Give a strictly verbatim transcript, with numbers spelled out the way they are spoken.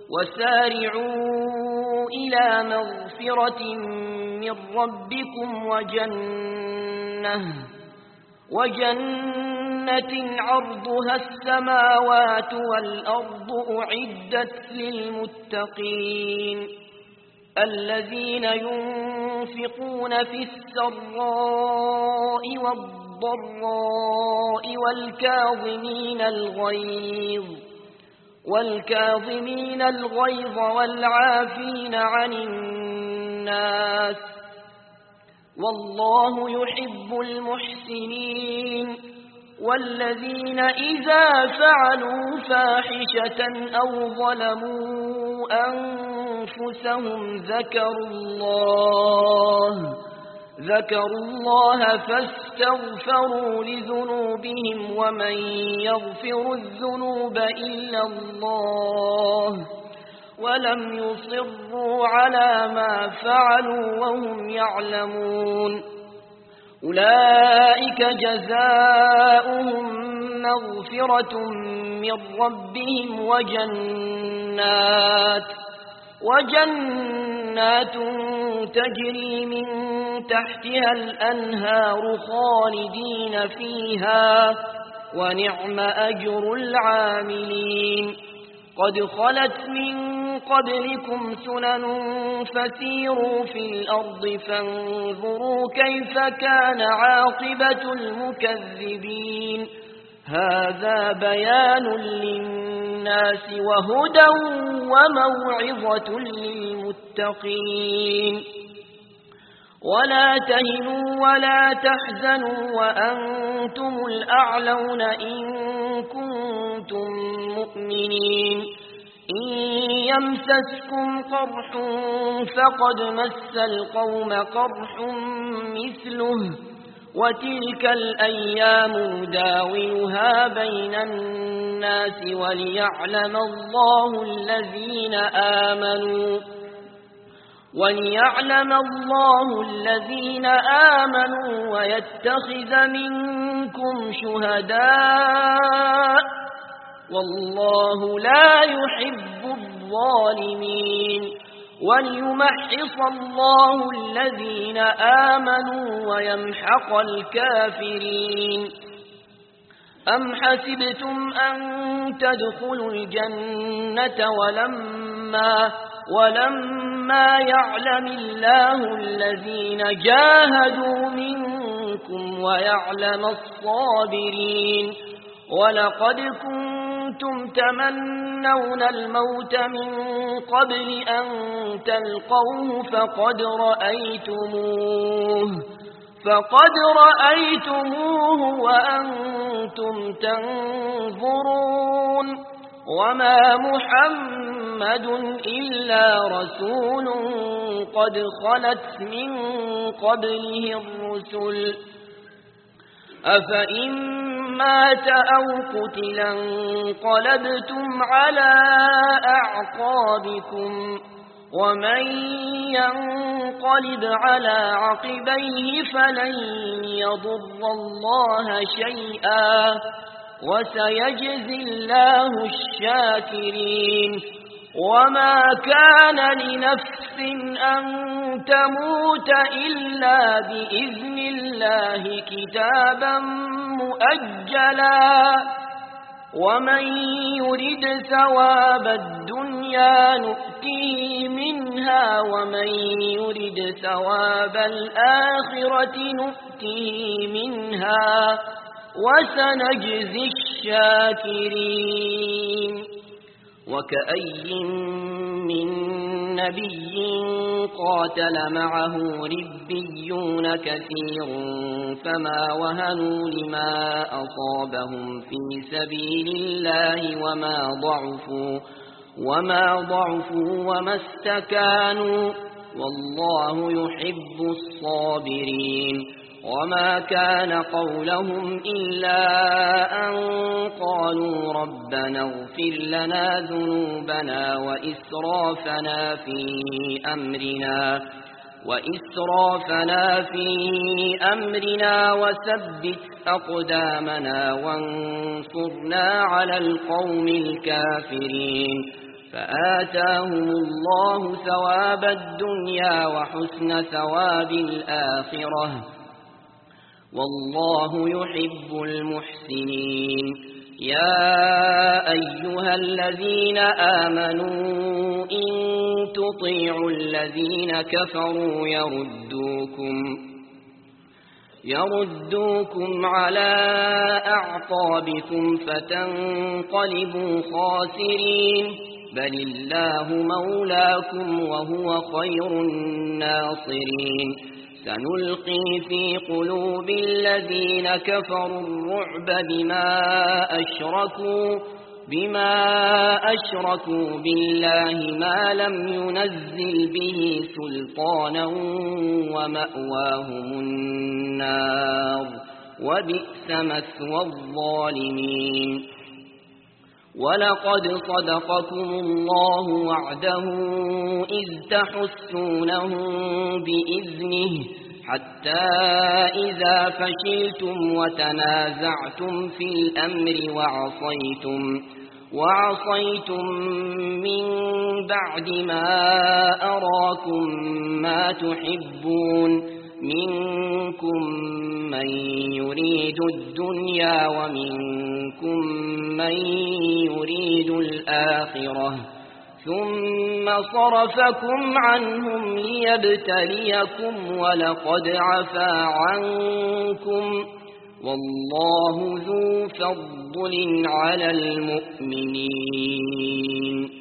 وسارعوا إلى مغفرة من ربكم وجنة وجنة عرضها السماوات والأرض أعدت للمتقين الذين ينفقون في السراء والضراء والكاظمين الغيظ والكاظمين الغيظ والعافين عن الناس والله يحب المحسنين والذين إذا فعلوا فاحشة أو ظلموا أنفسهم ذكروا الله ذكروا الله فاستغفروا لذنوبهم ومن يغفر الذنوب إلا الله ولم يصروا على ما فعلوا وهم يعلمون أولئك جزاؤهم مغفرة من ربهم وجنات وجنات تجري من تحتها الأنهار خالدين فيها ونعم أجر العاملين قد خلت من قبلكم سنن فسيروا في الأرض فانظروا كيف كان عاقبة المكذبين هذا بيان للناس وهدى وموعظة للمتقين ولا تهنوا ولا تحزنوا وأنتم الأعلون إن كنتم مؤمنين إن يمسسكم قرح فقد مس القوم قرح مثله وتلك الأيام نداولها بين الناس وليعلم الله الذين آمنوا وليعلم الله الذين آمنوا ويتخذ منكم شهداء والله لا يحب الظالمين وليمحص الله الذين آمنوا ويمحق الكافرين أم حسبتم أن تدخلوا الجنة ولما ولما يعلم الله الذين جاهدوا منكم ويعلم الصابرين ولقد كنتم تمنون الموت من قبل أن تلقوه فقد رأيتموه فقد رأيتموه وأنتم تنظرون وما محمد إلا رسول قد خلت من قبله الرسل أفإن مات أو قتلا انقلبتم على أعقابكم ومن ينقلب على عقبيه فلن يضر الله شيئا وسيجزي الله الشاكرين وما كان لنفس أن تموت إلا بإذن الله كتابا مؤجلا ومن يرد ثواب الدنيا نؤتيه منها ومن يرد ثواب الآخرة نؤتيه منها وسنجزي الشاكرين وكأي من نبي قاتل معه ربيون كثير فما وهنوا لما أصابهم في سبيل الله وما ضعفوا وما ضعفوا وما استكانوا والله يحب الصابرين وما كان قولهم إلا أن قالوا ربنا اغفر لنا ذنوبنا وإسرافنا في أمرنا وإسرافنا في أمرنا وثبت أقدامنا وانصرنا على القوم الكافرين فآتاهم الله ثواب الدنيا وحسن ثواب الآخرة والله يحب المحسنين. يا أيها الذين آمنوا إن تطيعوا الذين كفروا يردوكم يردوكم على أعقابكم فتنقلبوا خاسرين بل الله مولاكم وهو خير الناصرين. سنلقي في قلوب الذين كفروا الرعب بما أشركوا بما أشركوا بالله ما لم ينزل به سلطانا ومأواهم النار وبئس مثوى الظالمين. ولقد صدقكم الله وعده إذ تحسونهم بإذنه حتى إذا فشلتم وتنازعتم في الأمر وعصيتم وعصيتم من بعد ما أراكم ما تحبون منكم من يريد الدنيا ومنكم من يريد الآخرة ثم صرفكم عنهم ليبتليكم ولقد عفا عنكم والله ذو فضل على المؤمنين.